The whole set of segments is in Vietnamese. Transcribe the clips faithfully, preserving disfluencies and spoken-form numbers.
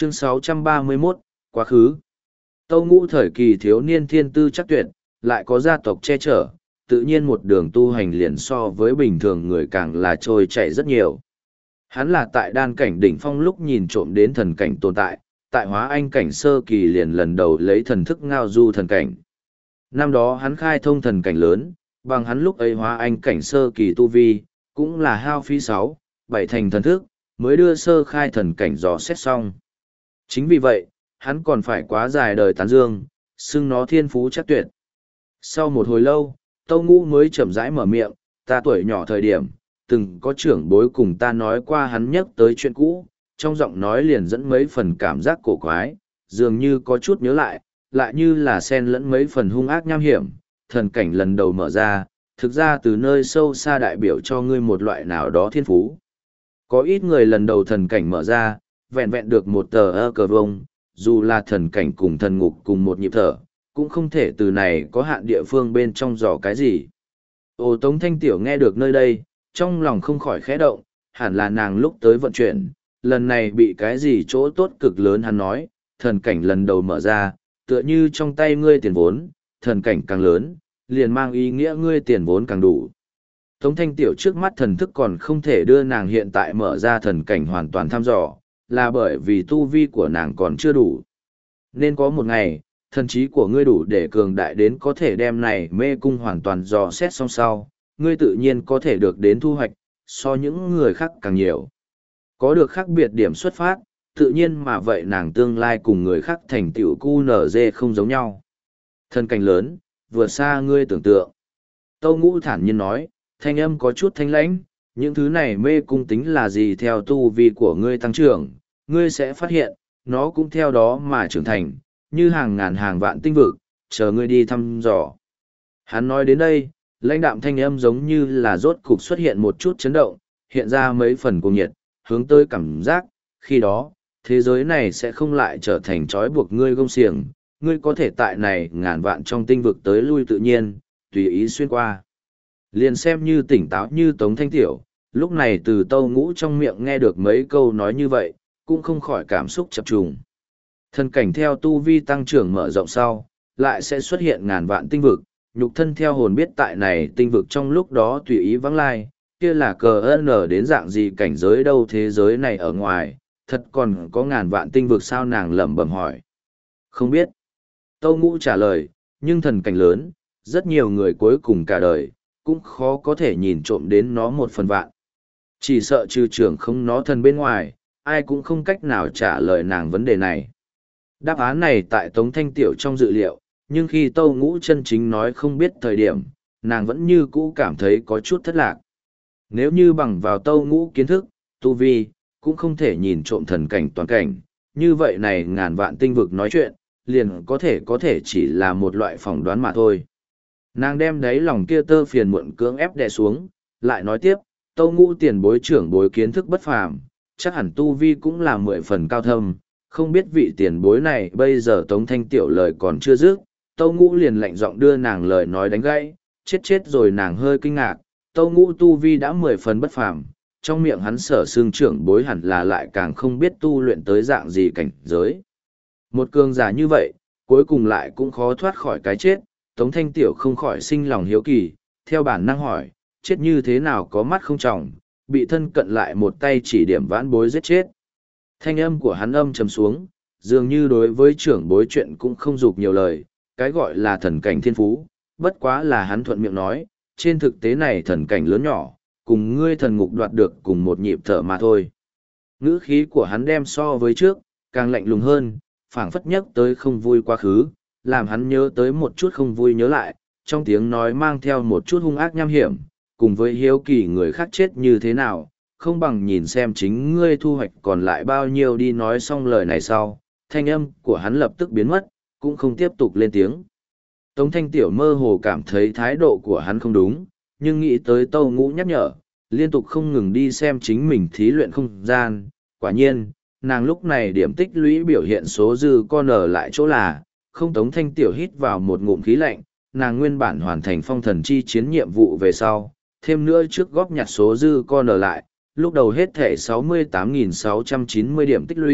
Chương sáu trăm ba mươi mốt, Quá khứ. Tâu Ngũ thời kỳ thiếu niên thiên tư chắc tuyệt, lại có gia tộc che chở, tự nhiên một đường tu hành liền so với bình thường người càng là trôi chảy rất nhiều. Hắn là tại đan cảnh đỉnh phong lúc nhìn trộm đến thần cảnh tồn tại, tại hóa anh cảnh sơ kỳ liền lần đầu lấy thần thức ngao du thần cảnh. Năm đó hắn khai thông thần cảnh lớn, bằng hắn lúc ấy hóa anh cảnh sơ kỳ tu vi, cũng là hao phí sáu, bảy thành thần thức, mới đưa sơ khai thần cảnh dò xét xong. Chính vì vậy, hắn còn phải quá dài đời tán dương, xưng nó thiên phú chắc tuyệt. Sau một hồi lâu, Tâu Ngũ mới chậm rãi mở miệng, ta tuổi nhỏ thời điểm, từng có trưởng bối cùng ta nói qua hắn nhắc tới chuyện cũ, trong giọng nói liền dẫn mấy phần cảm giác cổ quái, dường như có chút nhớ lại, lại như là xen lẫn mấy phần hung ác nham hiểm, thần cảnh lần đầu mở ra, thực ra từ nơi sâu xa đại biểu cho ngươi một loại nào đó thiên phú. Có ít người lần đầu thần cảnh mở ra, vẹn vẹn được một tờ ơ cờ vông, dù là thần cảnh cùng thần ngục cùng một nhịp thở, cũng không thể từ này có hạn địa phương bên trong dò cái gì. Ô Tống Thanh Tiểu nghe được nơi đây, trong lòng không khỏi khẽ động, hẳn là nàng lúc tới vận chuyển, lần này bị cái gì chỗ tốt cực lớn hắn nói, thần cảnh lần đầu mở ra, tựa như trong tay ngươi tiền vốn, thần cảnh càng lớn, liền mang ý nghĩa ngươi tiền vốn càng đủ. Tống Thanh Tiểu trước mắt thần thức còn không thể đưa nàng hiện tại mở ra thần cảnh hoàn toàn thăm dò, là bởi vì tu vi của nàng còn chưa đủ. Nên có một ngày, thần trí của ngươi đủ để cường đại đến có thể đem này mê cung hoàn toàn dò xét xong sau, ngươi tự nhiên có thể được đến thu hoạch, so những người khác càng nhiều. Có được khác biệt điểm xuất phát, tự nhiên mà vậy nàng tương lai cùng người khác thành tựu cu nở dê không giống nhau. Thần cảnh lớn, vượt xa ngươi tưởng tượng. Tâu Ngũ thản nhiên nói, thanh âm có chút thanh lãnh, những thứ này mê cung tính là gì theo tu vi của ngươi tăng trưởng, ngươi sẽ phát hiện, nó cũng theo đó mà trưởng thành, như hàng ngàn hàng vạn tinh vực, chờ ngươi đi thăm dò. Hắn nói đến đây, lãnh đạm thanh âm giống như là rốt cục xuất hiện một chút chấn động, hiện ra mấy phần cuồng nhiệt, hướng tới cảm giác, khi đó, thế giới này sẽ không lại trở thành trói buộc ngươi gông xiềng, ngươi có thể tại này ngàn vạn trong tinh vực tới lui tự nhiên, tùy ý xuyên qua. Liền xem như tỉnh táo như Tống Thanh Tiểu, lúc này từ Tâu Ngũ trong miệng nghe được mấy câu nói như vậy, cũng không khỏi cảm xúc chập trùng. Thân cảnh theo tu vi tăng trưởng mở rộng sau, lại sẽ xuất hiện ngàn vạn tinh vực, nhục thân theo hồn biết tại này tinh vực trong lúc đó tùy ý vắng lai, kia là cờ ơn đến dạng gì cảnh giới đâu thế giới này ở ngoài, thật còn có ngàn vạn tinh vực sao nàng lẩm bẩm hỏi. Không biết. Tâu Ngũ trả lời, nhưng thần cảnh lớn, rất nhiều người cuối cùng cả đời, cũng khó có thể nhìn trộm đến nó một phần vạn. Chỉ sợ trừ trưởng không nó thần bên ngoài, ai cũng không cách nào trả lời nàng vấn đề này. Đáp án này tại Tống Thanh Tiểu trong dự liệu, nhưng khi Tâu Ngũ chân chính nói không biết thời điểm, nàng vẫn như cũ cảm thấy có chút thất lạc. Nếu như bằng vào Tâu Ngũ kiến thức, tu vi, cũng không thể nhìn trộm thần cảnh toàn cảnh, như vậy này ngàn vạn tinh vực nói chuyện, liền có thể có thể chỉ là một loại phỏng đoán mà thôi. Nàng đem đáy lòng kia tơ phiền muộn cưỡng ép đè xuống, lại nói tiếp, Tâu Ngũ tiền bối trưởng bối kiến thức bất phàm, chắc hẳn tu vi cũng là mười phần cao thâm, không biết vị tiền bối này bây giờ Tống Thanh Tiểu lời còn chưa dứt, Tâu Ngũ liền lạnh giọng đưa nàng lời nói đánh gãy, chết chết rồi nàng hơi kinh ngạc, Tâu Ngũ tu vi đã mười phần bất phàm, trong miệng hắn sở xương trưởng bối hẳn là lại càng không biết tu luyện tới dạng gì cảnh giới. Một cường giả như vậy, cuối cùng lại cũng khó thoát khỏi cái chết, Tống Thanh Tiểu không khỏi sinh lòng hiếu kỳ, theo bản năng hỏi, chết như thế nào có mắt không tròng, bị thân cận lại một tay chỉ điểm vãn bối giết chết. Thanh âm của hắn âm trầm xuống, dường như đối với trưởng bối chuyện cũng không dục nhiều lời, cái gọi là thần cảnh thiên phú, bất quá là hắn thuận miệng nói, trên thực tế này thần cảnh lớn nhỏ, cùng ngươi thần ngục đoạt được cùng một nhịp thở mà thôi. Ngữ khí của hắn đem so với trước, càng lạnh lùng hơn, phảng phất nhắc tới không vui quá khứ, làm hắn nhớ tới một chút không vui nhớ lại, trong tiếng nói mang theo một chút hung ác nham hiểm, cùng với hiếu kỳ người khác chết như thế nào, không bằng nhìn xem chính ngươi thu hoạch còn lại bao nhiêu đi. Nói xong lời này sau, thanh âm của hắn lập tức biến mất, cũng không tiếp tục lên tiếng. Tống Thanh Tiểu mơ hồ cảm thấy thái độ của hắn không đúng, nhưng nghĩ tới Tâu Ngũ nhắc nhở, liên tục không ngừng đi xem chính mình thí luyện không gian. Quả nhiên, nàng lúc này điểm tích lũy biểu hiện số dư con ở lại chỗ là, không. Tống Thanh Tiểu hít vào một ngụm khí lạnh, nàng nguyên bản hoàn thành phong thần chi chiến nhiệm vụ về sau, thêm nữa trước góp nhặt số dư con ở lại, lúc đầu hết thể sáu mươi tám nghìn sáu trăm chín mươi điểm tích lũy,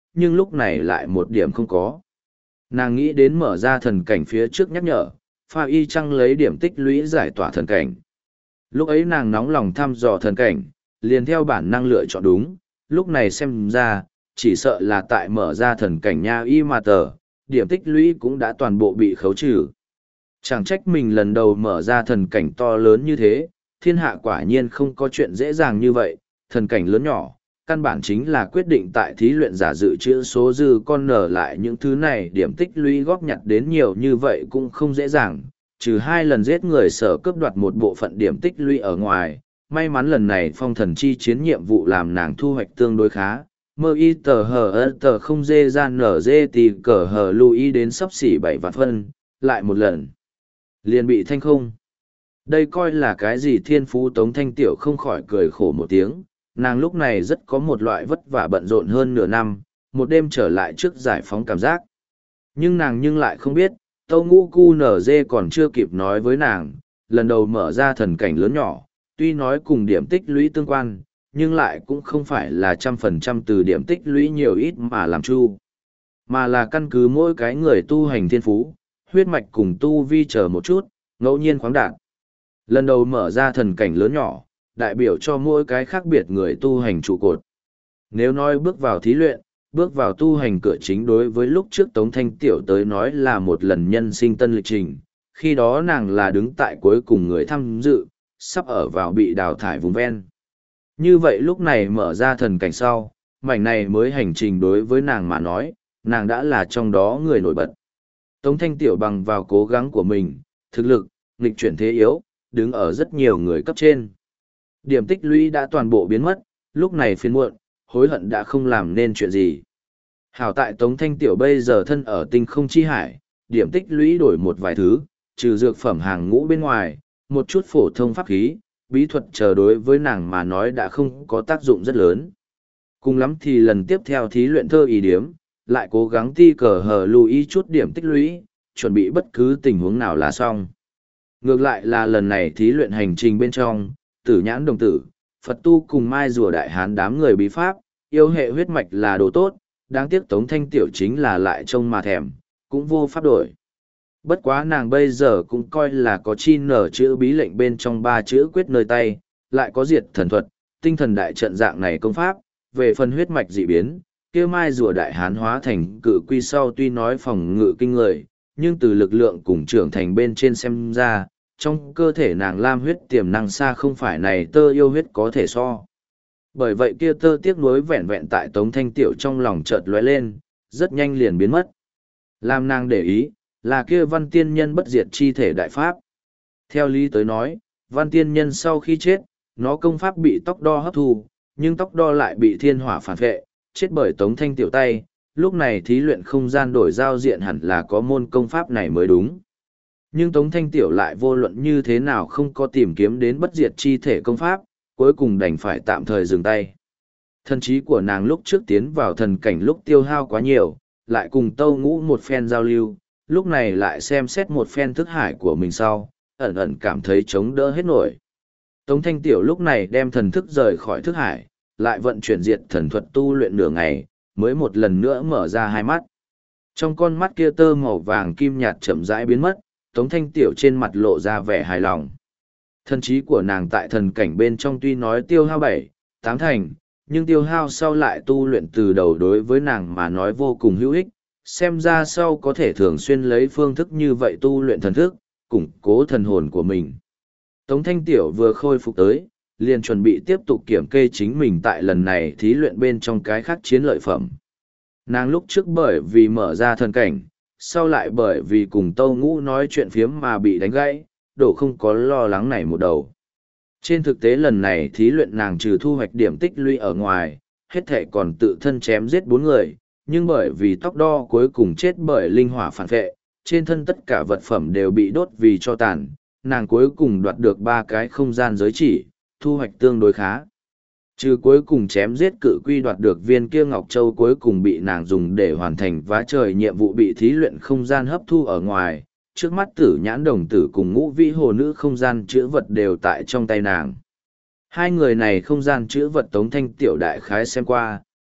nhưng lúc này lại một điểm không có. Nàng nghĩ đến mở ra thần cảnh phía trước nhắc nhở, pha y chăng lấy điểm tích lũy giải tỏa thần cảnh. Lúc ấy nàng nóng lòng thăm dò thần cảnh, liền theo bản năng lựa chọn đúng, lúc này xem ra, chỉ sợ là tại mở ra thần cảnh nha y mà tờ, điểm tích lũy cũng đã toàn bộ bị khấu trừ. Chẳng trách mình lần đầu mở ra thần cảnh to lớn như thế, thiên hạ quả nhiên không có chuyện dễ dàng như vậy, thần cảnh lớn nhỏ, căn bản chính là quyết định tại thí luyện giả dự trữ số dư con nở lại những thứ này điểm tích lũy góp nhặt đến nhiều như vậy cũng không dễ dàng, trừ hai lần giết người sở cướp đoạt một bộ phận điểm tích lũy ở ngoài, may mắn lần này phong thần chi chiến nhiệm vụ làm nàng thu hoạch tương đối khá. Mơ y tờ hờ ơ tờ không dê ra nở dê tì cờ hờ lưu ý đến sắp xỉ bảy vạn phân, lại một lần. Liền bị thanh không. Đây coi là cái gì thiên phú Tống Thanh Tiểu không khỏi cười khổ một tiếng, nàng lúc này rất có một loại vất vả bận rộn hơn nửa năm, một đêm trở lại trước giải phóng cảm giác. Nhưng nàng nhưng lại không biết, Tâu Ngũ Cu nở dê còn chưa kịp nói với nàng, lần đầu mở ra thần cảnh lớn nhỏ, tuy nói cùng điểm tích lũy tương quan, nhưng lại cũng không phải là trăm phần trăm từ điểm tích lũy nhiều ít mà làm chu, mà là căn cứ mỗi cái người tu hành thiên phú, huyết mạch cùng tu vi chờ một chút, ngẫu nhiên khoáng đạt. Lần đầu mở ra thần cảnh lớn nhỏ, đại biểu cho mỗi cái khác biệt người tu hành trụ cột. Nếu nói bước vào thí luyện, bước vào tu hành cửa chính đối với lúc trước Tống Thanh Tiểu tới nói là một lần nhân sinh tân lịch trình, khi đó nàng là đứng tại cuối cùng người tham dự, sắp ở vào bị đào thải vùng ven. Như vậy lúc này mở ra thần cảnh sau, mảnh này mới hành trình đối với nàng mà nói, nàng đã là trong đó người nổi bật. Tống Thanh Tiểu bằng vào cố gắng của mình, thực lực, nghịch chuyển thế yếu, đứng ở rất nhiều người cấp trên. Điểm tích lũy đã toàn bộ biến mất, lúc này phiền muộn, hối hận đã không làm nên chuyện gì. Hảo tại Tống Thanh Tiểu bây giờ thân ở tinh không chi hải, điểm tích lũy đổi một vài thứ, trừ dược phẩm hàng ngũ bên ngoài, một chút phổ thông pháp khí, bí thuật chờ đối với nàng mà nói đã không có tác dụng rất lớn. Cùng lắm thì lần tiếp theo thí luyện thơ ý điếm, lại cố gắng ti cờ hờ lưu ý chút điểm tích lũy, chuẩn bị bất cứ tình huống nào là xong. Ngược lại là lần này thí luyện hành trình bên trong, tử nhãn đồng tử, Phật tu cùng mai rùa đại hán đám người bí pháp, yêu hệ huyết mạch là đồ tốt, đáng tiếc Tống Thanh Tiểu chính là lại trông mà thèm, cũng vô pháp đổi. Bất quá nàng bây giờ cũng coi là có chi nở chữ bí lệnh bên trong ba chữ quyết nơi tay, lại có diệt thần thuật, tinh thần đại trận dạng này công pháp, về phần huyết mạch dị biến, kia mai rùa đại hán hóa thành cự quy sau tuy nói phòng ngự kinh người, nhưng từ lực lượng cùng trưởng thành bên trên xem ra, trong cơ thể nàng lam huyết tiềm năng xa không phải này tơ yêu huyết có thể so. Bởi vậy kia tơ tiếc nuối vẹn vẹn tại Tống Thanh Tiểu trong lòng chợt lóe lên, rất nhanh liền biến mất. Làm nàng để ý, là kia văn tiên nhân bất diệt chi thể đại pháp. Theo lý tới nói, văn tiên nhân sau khi chết, nó công pháp bị tóc đo hấp thu, nhưng tóc đo lại bị thiên hỏa phản vệ, chết bởi Tống Thanh Tiểu tay, lúc này thí luyện không gian đổi giao diện hẳn là có môn công pháp này mới đúng. Nhưng Tống Thanh Tiểu lại vô luận như thế nào không có tìm kiếm đến bất diệt chi thể công pháp, cuối cùng đành phải tạm thời dừng tay. Thần trí của nàng lúc trước tiến vào thần cảnh lúc tiêu hao quá nhiều, lại cùng Tâu Ngũ một phen giao lưu, lúc này lại xem xét một phen thức hải của mình sau, ẩn ẩn cảm thấy chống đỡ hết nổi. Tống Thanh Tiểu lúc này đem thần thức rời khỏi thức hải, lại vận chuyển diệt thần thuật tu luyện nửa ngày, mới một lần nữa mở ra hai mắt. Trong con mắt kia tơ màu vàng kim nhạt chậm rãi biến mất, Tống Thanh Tiểu trên mặt lộ ra vẻ hài lòng. Thần trí của nàng tại thần cảnh bên trong tuy nói tiêu hao bảy, tám thành, nhưng tiêu hao sau lại tu luyện từ đầu đối với nàng mà nói vô cùng hữu ích, xem ra sau có thể thường xuyên lấy phương thức như vậy tu luyện thần thức, củng cố thần hồn của mình. Tống Thanh Tiểu vừa khôi phục tới, liền chuẩn bị tiếp tục kiểm kê chính mình tại lần này thí luyện bên trong cái khác chiến lợi phẩm. Nàng lúc trước bởi vì mở ra thần cảnh, sau lại bởi vì cùng Tâu Ngũ nói chuyện phiếm mà bị đánh gãy, đổ không có lo lắng này một đầu. Trên thực tế lần này thí luyện nàng trừ thu hoạch điểm tích lũy ở ngoài, hết thể còn tự thân chém giết bốn người, nhưng bởi vì tóc đo cuối cùng chết bởi linh hỏa phản vệ, trên thân tất cả vật phẩm đều bị đốt vì cho tàn, nàng cuối cùng đoạt được ba cái không gian giới chỉ, thu hoạch tương đối khá. Trừ cuối cùng chém giết cự quy đoạt được viên kia Ngọc Châu cuối cùng bị nàng dùng để hoàn thành vá trời nhiệm vụ bị thí luyện không gian hấp thu ở ngoài, trước mắt tử nhãn đồng tử cùng ngũ vĩ hồ nữ không gian chữa vật đều tại trong tay nàng. Hai người này không gian chữa vật Tống Thanh Tiểu đại khái xem qua,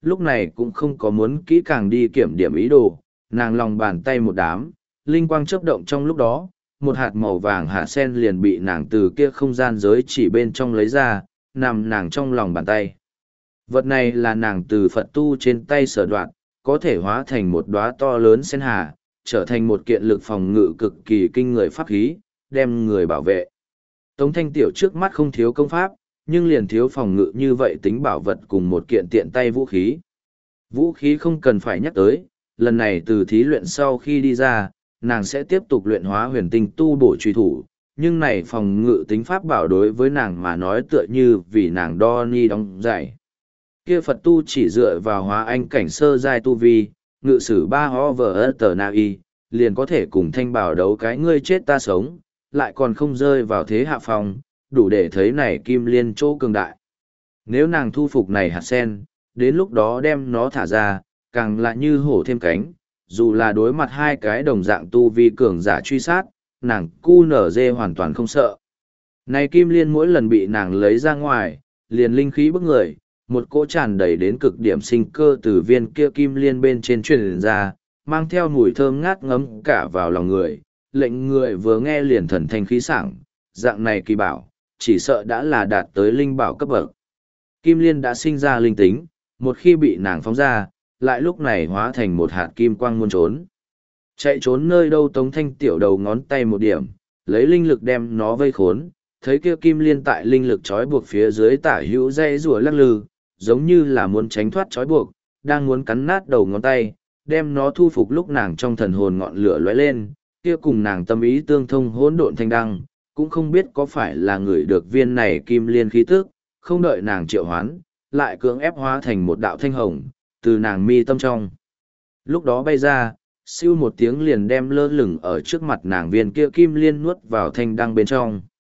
lúc này cũng không có muốn kỹ càng đi kiểm điểm ý đồ, nàng lòng bàn tay một đám, linh quang chớp động trong lúc đó, một hạt màu vàng hạt sen liền bị nàng từ kia không gian giới chỉ bên trong lấy ra, nằm nàng trong lòng bàn tay. Vật này là nàng từ Phật tu trên tay sở đoạt, có thể hóa thành một đóa to lớn sen hà, trở thành một kiện lực phòng ngự cực kỳ kinh người pháp khí, đem người bảo vệ. Tống Thanh Tiểu trước mắt không thiếu công pháp, nhưng liền thiếu phòng ngự như vậy tính bảo vật cùng một kiện tiện tay vũ khí. Vũ khí không cần phải nhắc tới, lần này từ thí luyện sau khi đi ra, nàng sẽ tiếp tục luyện hóa huyền tinh tu bổ truy thủ, nhưng này phòng ngự tính pháp bảo đối với nàng mà nói tựa như vì nàng đo ni đóng giải. Kia Phật tu chỉ dựa vào hóa anh cảnh sơ giai tu vi, ngự sử ba ho vờ tờ na y, liền có thể cùng thanh bảo đấu cái ngươi chết ta sống, lại còn không rơi vào thế hạ phòng, đủ để thấy này kim liên chỗ cường đại. Nếu nàng thu phục này hạt sen, đến lúc đó đem nó thả ra, càng lại như hổ thêm cánh, dù là đối mặt hai cái đồng dạng tu vi cường giả truy sát, nàng cu nở dê hoàn toàn không sợ. Này kim liên mỗi lần bị nàng lấy ra ngoài, liền linh khí bức người, một cỗ tràn đầy đến cực điểm sinh cơ từ viên kia kim liên bên trên truyền ra, mang theo mùi thơm ngát ngấm cả vào lòng người, lệnh người vừa nghe liền thần thanh khí sảng, dạng này kỳ bảo, chỉ sợ đã là đạt tới linh bảo cấp bậc. Kim liên đã sinh ra linh tính, một khi bị nàng phóng ra, lại lúc này hóa thành một hạt kim quang muôn trốn. Chạy trốn nơi đâu Tống Thanh Tiểu đầu ngón tay một điểm, lấy linh lực đem nó vây khốn, thấy kia kim liên tại linh lực trói buộc phía dưới tả hữu dây rùa lắc lư, giống như là muốn tránh thoát trói buộc, đang muốn cắn nát đầu ngón tay, đem nó thu phục lúc nàng trong thần hồn ngọn lửa lóe lên, kia cùng nàng tâm ý tương thông hỗn độn thanh đăng, cũng không biết có phải là người được viên này kim liên khí tức, không đợi nàng triệu hoán, lại cưỡng ép hóa thành một đạo thanh hồng, từ nàng mi tâm trong. Lúc đó bay ra, siêu một tiếng liền đem lơ lửng ở trước mặt nàng viên kia kim liên nuốt vào thanh đăng bên trong.